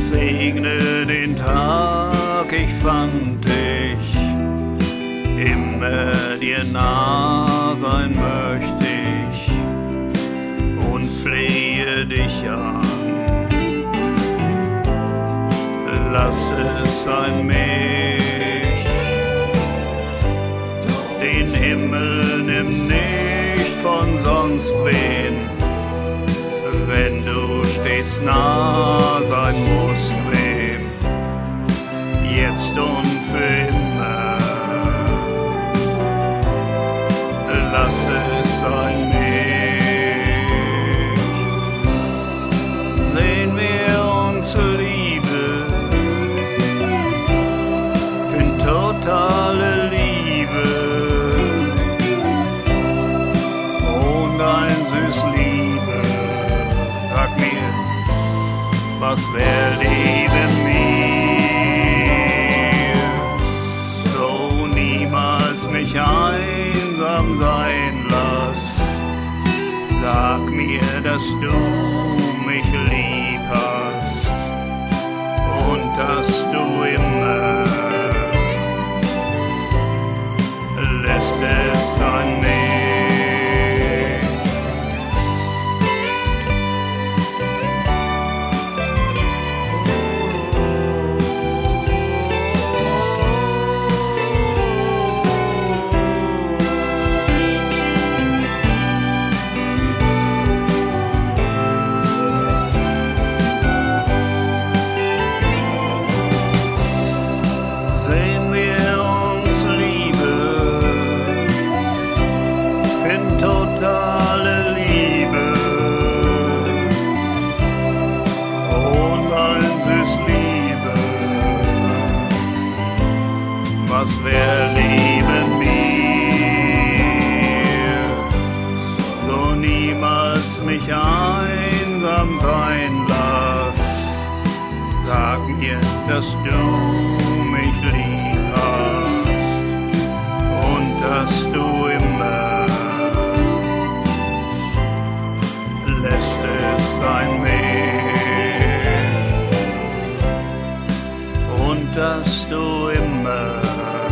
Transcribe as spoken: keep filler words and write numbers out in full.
Segne den Tag, ich fand dich, immer dir nah sein möchte ich und flehe dich an. Lass es sein mich, den Himmel nimm nicht von sonst wen, wenn du stets nah sein musst, wem, jetzt und für immer. Lass es sein mich, sehen wir uns Liebe, find totale Liebe und ein süß Liebe. Sag mir, was wär neben mir, so niemals mich einsam sein lass. Sag mir, dass du mich lieb hast und dass du immer lässt es an mich. Sehen wir uns Liebe, find totale Liebe und ein süß Liebe. Was wär neben mir, so niemals mich einsam sein lass. Sag mir, dass du mich lieb hast und dass du immer lässt es sein mich und dass du immer